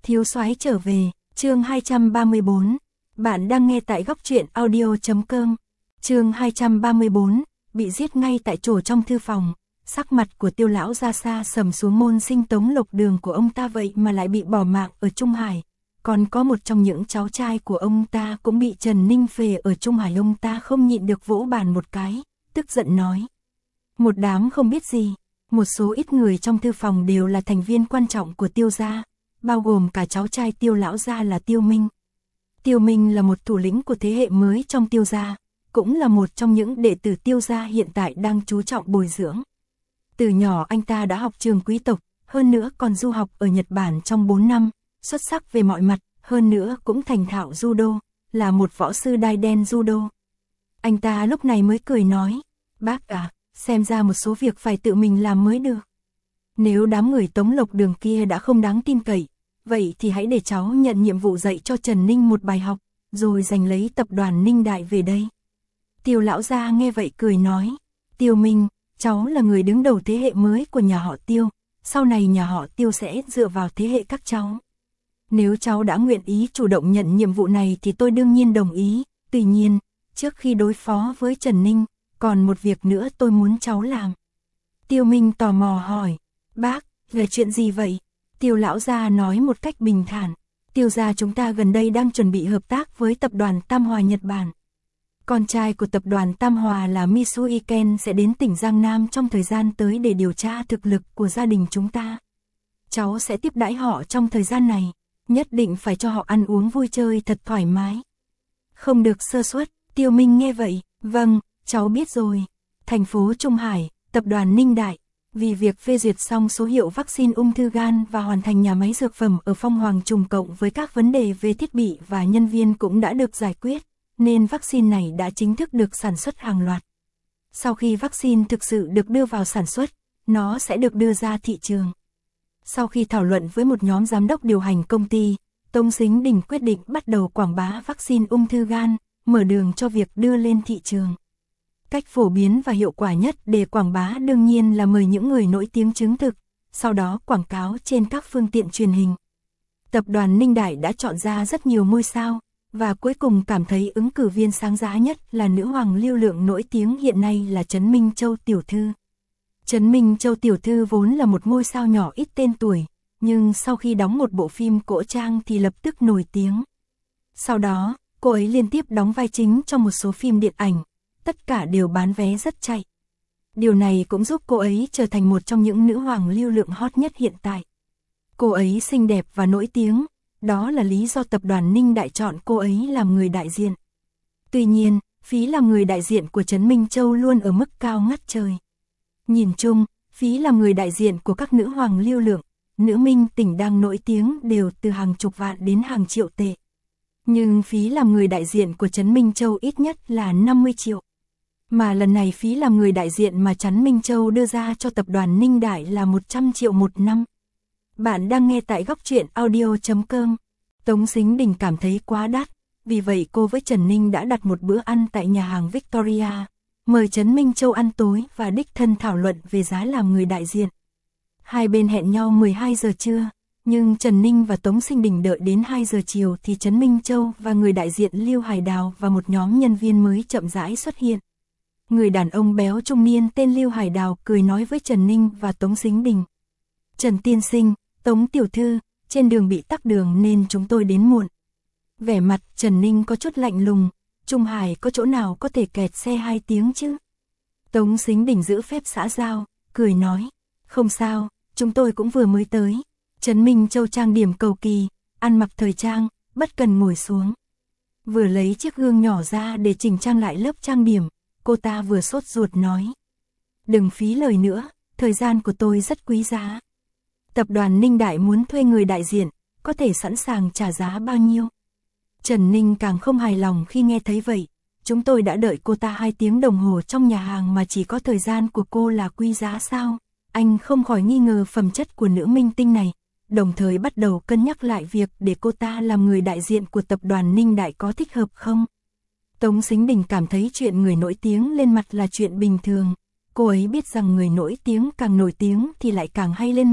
Thiếu soái trở về, chương 234. Bạn đang nghe tại góc truyện audio.com. Chương 234, bị giết ngay tại chỗ trong thư phòng. Sắc mặt của Tiêu lão ra xa sầm xuống, môn sinh Tống Lộc Đường của ông ta vậy mà lại bị bỏ mạng ở Trung Hải. Còn có một trong những cháu trai của ông ta cũng bị Trần Ninh phê ở Trung Hải. Ông ta không nhịn được vỗ bàn một cái, tức giận nói. Một đám không biết gì. Một số ít người trong thư phòng đều là thành viên quan trọng của Tiêu gia, bao gồm cả cháu trai Tiêu lão gia là Tiêu Minh. Tiêu Minh là một thủ lĩnh của thế hệ mới trong Tiêu gia, cũng là một trong những đệ tử Tiêu gia hiện tại đang chú trọng bồi dưỡng. Từ nhỏ anh ta đã học trường quý tộc, hơn nữa còn du học ở Nhật Bản trong 4 năm, xuất sắc về mọi mặt, hơn nữa cũng thành thạo judo, là một võ sư đai đen judo. Anh ta lúc này mới cười nói, bác à, xem ra một số việc phải tự mình làm mới được. Nếu đám người Tống Lộc Đường kia đã không đáng tin cậy, vậy thì hãy để cháu nhận nhiệm vụ dạy cho Trần Ninh một bài học, rồi giành lấy tập đoàn Ninh Đại về đây. Tiêu lão gia nghe vậy cười nói, Tiêu Minh, cháu là người đứng đầu thế hệ mới của nhà họ Tiêu, sau này nhà họ Tiêu sẽ dựa vào thế hệ các cháu. Nếu cháu đã nguyện ý chủ động nhận nhiệm vụ này thì tôi đương nhiên đồng ý, tuy nhiên, trước khi đối phó với Trần Ninh, còn một việc nữa tôi muốn cháu làm. Tiêu Minh tò mò hỏi, bác, là chuyện gì vậy? Tiêu lão gia nói một cách bình thản, Tiêu gia chúng ta gần đây đang chuẩn bị hợp tác với tập đoàn Tam Hòa Nhật Bản. Con trai của tập đoàn Tam Hòa là Misui Ken sẽ đến tỉnh Giang Nam trong thời gian tới để điều tra thực lực của gia đình chúng ta. Cháu sẽ tiếp đãi họ trong thời gian này, nhất định phải cho họ ăn uống vui chơi thật thoải mái. Không được sơ suất. Tiêu Minh nghe vậy, vâng, cháu biết rồi. Thành phố Trung Hải, tập đoàn Ninh Đại, vì việc phê duyệt xong số hiệu vaccine ung thư gan và hoàn thành nhà máy dược phẩm ở Phong Hoàng Trùng cộng với các vấn đề về thiết bị và nhân viên cũng đã được giải quyết, nên vaccine này đã chính thức được sản xuất hàng loạt. Sau khi vaccine thực sự được đưa vào sản xuất, nó sẽ được đưa ra thị trường. Sau khi thảo luận với một nhóm giám đốc điều hành công ty, Tống Sính Đình quyết định bắt đầu quảng bá vaccine ung thư gan, mở đường cho việc đưa lên thị trường. Cách phổ biến và hiệu quả nhất để quảng bá đương nhiên là mời những người nổi tiếng chứng thực, sau đó quảng cáo trên các phương tiện truyền hình. Tập đoàn Ninh Đại đã chọn ra rất nhiều ngôi sao, và cuối cùng cảm thấy ứng cử viên sáng giá nhất là nữ hoàng lưu lượng nổi tiếng hiện nay là Trấn Minh Châu tiểu thư. Trấn Minh Châu tiểu thư vốn là một ngôi sao nhỏ ít tên tuổi, nhưng sau khi đóng một bộ phim cổ trang thì lập tức nổi tiếng. Sau đó, cô ấy liên tiếp đóng vai chính trong một số phim điện ảnh, tất cả đều bán vé rất chạy. Điều này cũng giúp cô ấy trở thành một trong những nữ hoàng lưu lượng hot nhất hiện tại. Cô ấy xinh đẹp và nổi tiếng, đó là lý do tập đoàn Ninh Đại chọn cô ấy làm người đại diện. Tuy nhiên, phí làm người đại diện của Trấn Minh Châu luôn ở mức cao ngất trời. Nhìn chung, phí làm người đại diện của các nữ hoàng lưu lượng, nữ minh tỉnh đang nổi tiếng đều từ hàng chục vạn đến hàng triệu tệ. Nhưng phí làm người đại diện của Trấn Minh Châu ít nhất là 50 triệu. Mà lần này phí làm người đại diện mà Trấn Minh Châu đưa ra cho tập đoàn Ninh Đại là 100 triệu một năm. Bạn đang nghe tại góc truyện audio.com. Tống Sính Đình cảm thấy quá đắt, vì vậy cô với Trần Ninh đã đặt một bữa ăn tại nhà hàng Victoria, mời Trấn Minh Châu ăn tối và đích thân thảo luận về giá làm người đại diện. Hai bên hẹn nhau 12 giờ trưa, nhưng Trần Ninh và Tống Sính Đình đợi đến 2 giờ chiều thì Trấn Minh Châu và người đại diện Lưu Hải Đào và một nhóm nhân viên mới chậm rãi xuất hiện. Người đàn ông béo trung niên tên Lưu Hải Đào cười nói với Trần Ninh và Tống Sính Đình. Trần tiên sinh, Tống tiểu thư, trên đường bị tắc đường nên chúng tôi đến muộn. Vẻ mặt Trần Ninh có chút lạnh lùng, Trung Hải có chỗ nào có thể kẹt xe 2 tiếng chứ? Tống Sính Đình giữ phép xã giao, cười nói, không sao, chúng tôi cũng vừa mới tới. Trấn Minh Châu trang điểm cầu kỳ, ăn mặc thời trang, bất cần ngồi xuống. Vừa lấy chiếc gương nhỏ ra để chỉnh trang lại lớp trang điểm, cô ta vừa sốt ruột nói. Đừng phí lời nữa, thời gian của tôi rất quý giá. Tập đoàn Ninh Đại muốn thuê người đại diện, có thể sẵn sàng trả giá bao nhiêu? Trần Ninh càng không hài lòng khi nghe thấy vậy. Chúng tôi đã đợi cô ta 2 tiếng đồng hồ trong nhà hàng mà chỉ có thời gian của cô là quý giá sao? Anh không khỏi nghi ngờ phẩm chất của nữ minh tinh này, đồng thời bắt đầu cân nhắc lại việc để cô ta làm người đại diện của tập đoàn Ninh Đại có thích hợp không. Tống Sính Đình cảm thấy chuyện người nổi tiếng lên mặt là chuyện bình thường. Cô ấy biết rằng người nổi tiếng càng nổi tiếng thì lại càng hay lên mặt,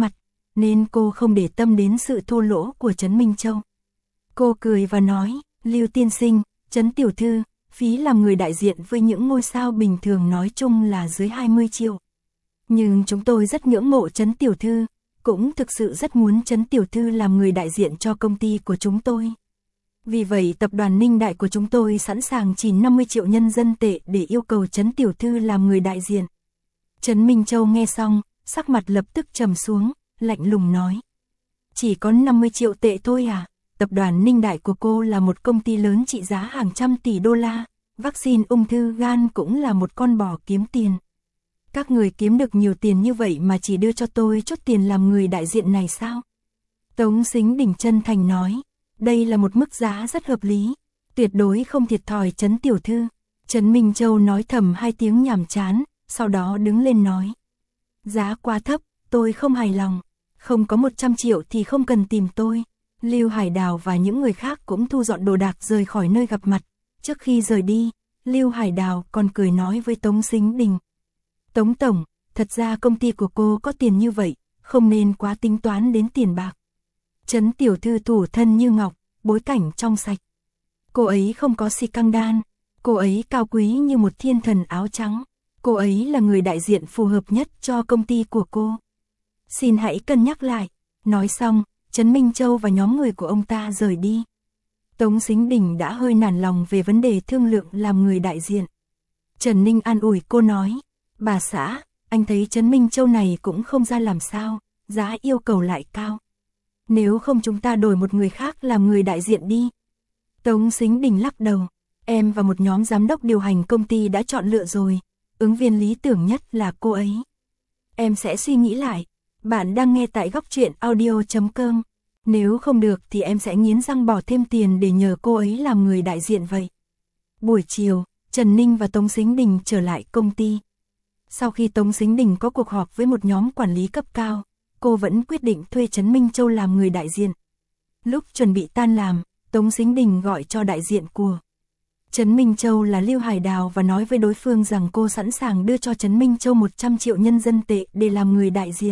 nên cô không để tâm đến sự thô lỗ của Trấn Minh Châu. Cô cười và nói, Lưu tiên sinh, Trấn tiểu thư, phí làm người đại diện với những ngôi sao bình thường nói chung là dưới 20 triệu. Nhưng chúng tôi rất ngưỡng mộ Trấn tiểu thư, cũng thực sự rất muốn Trấn tiểu thư làm người đại diện cho công ty của chúng tôi. Vì vậy tập đoàn Ninh Đại của chúng tôi sẵn sàng chỉ 50 triệu nhân dân tệ để yêu cầu Trấn tiểu thư làm người đại diện. Trấn Minh Châu nghe xong, sắc mặt lập tức trầm xuống, lạnh lùng nói. Chỉ có 50 triệu tệ thôi à? Tập đoàn Ninh Đại của cô là một công ty lớn trị giá hàng trăm tỷ đô la, vaccine ung thư gan cũng là một con bò kiếm tiền. Các người kiếm được nhiều tiền như vậy mà chỉ đưa cho tôi chút tiền làm người đại diện này sao? Tống Sính Đình chân thành nói, đây là một mức giá rất hợp lý, tuyệt đối không thiệt thòi Trấn tiểu thư. Trấn Minh Châu nói thầm 2 tiếng nhàm chán, sau đó đứng lên nói. Giá quá thấp, tôi không hài lòng, không có 100 triệu thì không cần tìm tôi. Lưu Hải Đào và những người khác cũng thu dọn đồ đạc rời khỏi nơi gặp mặt. Trước khi rời đi, Lưu Hải Đào còn cười nói với Tống Sính Đình. Tống Tổng, thật ra công ty của cô có tiền như vậy, không nên quá tính toán đến tiền bạc. Trấn tiểu thư thủ thân như ngọc, bối cảnh trong sạch. Cô ấy không có xì căng đan, cô ấy cao quý như một thiên thần áo trắng. Cô ấy là người đại diện phù hợp nhất cho công ty của cô. Xin hãy cân nhắc lại. Nói xong, Trấn Minh Châu và nhóm người của ông ta rời đi. Tống Sính Đình đã hơi nản lòng về vấn đề thương lượng làm người đại diện. Trần Ninh an ủi cô nói, bà xã, anh thấy Trấn Minh Châu này cũng không ra làm sao, giá yêu cầu lại cao. Nếu không chúng ta đổi một người khác làm người đại diện đi. Tống Sính Đình lắc đầu, em và một nhóm giám đốc điều hành công ty đã chọn lựa rồi, ứng viên lý tưởng nhất là cô ấy. Em sẽ suy nghĩ lại. Bạn đang nghe tại Góc Truyện Audio.com. Nếu không được thì em sẽ nghiến răng bỏ thêm tiền để nhờ cô ấy làm người đại diện vậy. Buổi chiều, Trần Ninh và Tống Sính Đình trở lại công ty. Sau khi Tống Sính Đình có cuộc họp với một nhóm quản lý cấp cao, cô vẫn quyết định thuê Trấn Minh Châu làm người đại diện. Lúc chuẩn bị tan làm, Tống Sính Đình gọi cho đại diện của Trấn Minh Châu là Lưu Hải Đào và nói với đối phương rằng cô sẵn sàng đưa cho Trấn Minh Châu 100 triệu nhân dân tệ để làm người đại diện.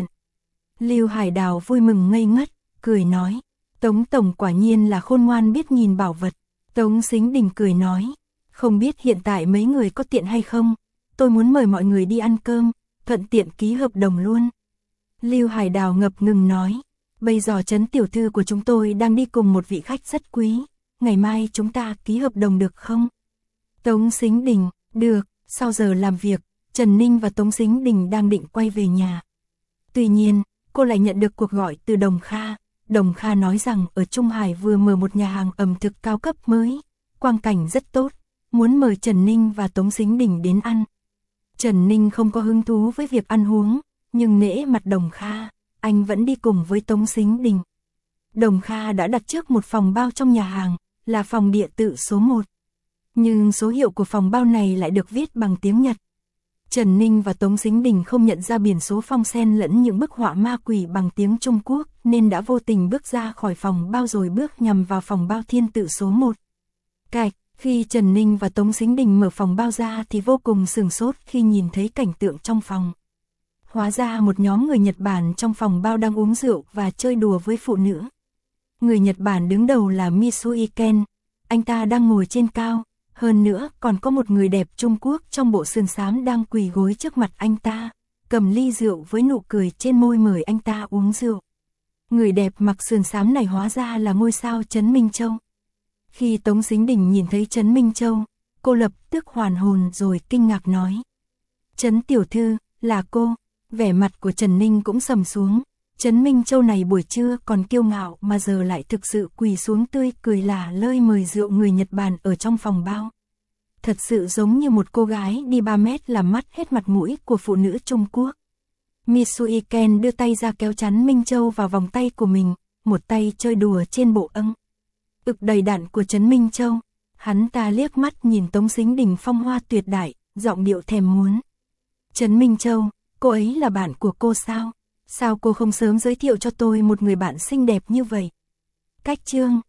Lưu Hải Đào vui mừng ngây ngất, cười nói, Tống Tổng quả nhiên là khôn ngoan biết nhìn bảo vật. Tống Sính Đình cười nói, không biết hiện tại mấy người có tiện hay không, tôi muốn mời mọi người đi ăn cơm, thuận tiện ký hợp đồng luôn. Lưu Hải Đào ngập ngừng nói, bây giờ Trấn tiểu thư của chúng tôi đang đi cùng một vị khách rất quý, ngày mai chúng ta ký hợp đồng được không? Tống Sính Đình, được. Sau giờ làm việc, Trần Ninh và Tống Sính Đình đang định quay về nhà. Tuy nhiên, cô lại nhận được cuộc gọi từ Đồng Kha. Đồng Kha nói rằng ở Trung Hải vừa mở một nhà hàng ẩm thực cao cấp mới, quang cảnh rất tốt, muốn mời Trần Ninh và Tống Sính Đình đến ăn. Trần Ninh không có hứng thú với việc ăn uống, nhưng nể mặt Đồng Kha, anh vẫn đi cùng với Tống Sính Đình. Đồng Kha đã đặt trước một phòng bao trong nhà hàng, là phòng địa tự số 1. Nhưng số hiệu của phòng bao này lại được viết bằng tiếng Nhật. Trần Ninh và Tống Sính Đình không nhận ra biển số phong sen lẫn những bức họa ma quỷ bằng tiếng Trung Quốc nên đã vô tình bước ra khỏi phòng bao rồi bước nhằm vào phòng bao thiên tự số 1. Cạch, khi Trần Ninh và Tống Sính Đình mở phòng bao ra thì vô cùng sửng sốt khi nhìn thấy cảnh tượng trong phòng. Hóa ra một nhóm người Nhật Bản trong phòng bao đang uống rượu và chơi đùa với phụ nữ. Người Nhật Bản đứng đầu là Misui Ken, anh ta đang ngồi trên cao, hơn nữa còn có một người đẹp Trung Quốc trong bộ sườn xám đang quỳ gối trước mặt anh ta, cầm ly rượu với nụ cười trên môi mời anh ta uống rượu. Người đẹp mặc sườn xám này hóa ra là ngôi sao Trấn Minh Châu. Khi Tống Sính Đình nhìn thấy Trấn Minh Châu, cô lập tức hoàn hồn rồi kinh ngạc nói. Trấn tiểu thư, là cô. Vẻ mặt của Trần Ninh cũng sầm xuống. Trấn Minh Châu này buổi trưa còn kiêu ngạo mà giờ lại thực sự quỳ xuống tươi cười lả lơi mời rượu người Nhật Bản ở trong phòng bao. Thật sự giống như một cô gái đi 3 mét làm mất hết mặt mũi của phụ nữ Trung Quốc. Misui Ken đưa tay ra kéo Trấn Minh Châu vào vòng tay của mình, một tay chơi đùa trên bộ âng ực đầy đặn của Trấn Minh Châu. Hắn ta liếc mắt nhìn Tống Sính Đình phong hoa tuyệt đại, giọng điệu thèm muốn. Trấn Minh Châu, cô ấy là bạn của cô sao? Sao cô không sớm giới thiệu cho tôi một người bạn xinh đẹp như vậy? Cách chương